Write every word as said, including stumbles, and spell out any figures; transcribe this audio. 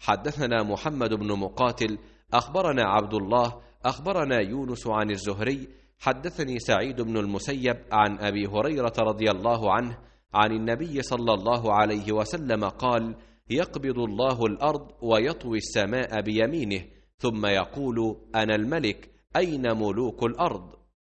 حدثنا محمد بن مقاتل أخبرنا عبد الله أخبرنا يونس عن الزهري حدثني سعيد بن المسيب عن أبي هريرة رضي الله عنه عن النبي صلى الله عليه وسلم قال: يقبض الله الأرض ويطوي السماء بيمينه ثم يقول: أنا الملك، أين ملوك الأرض؟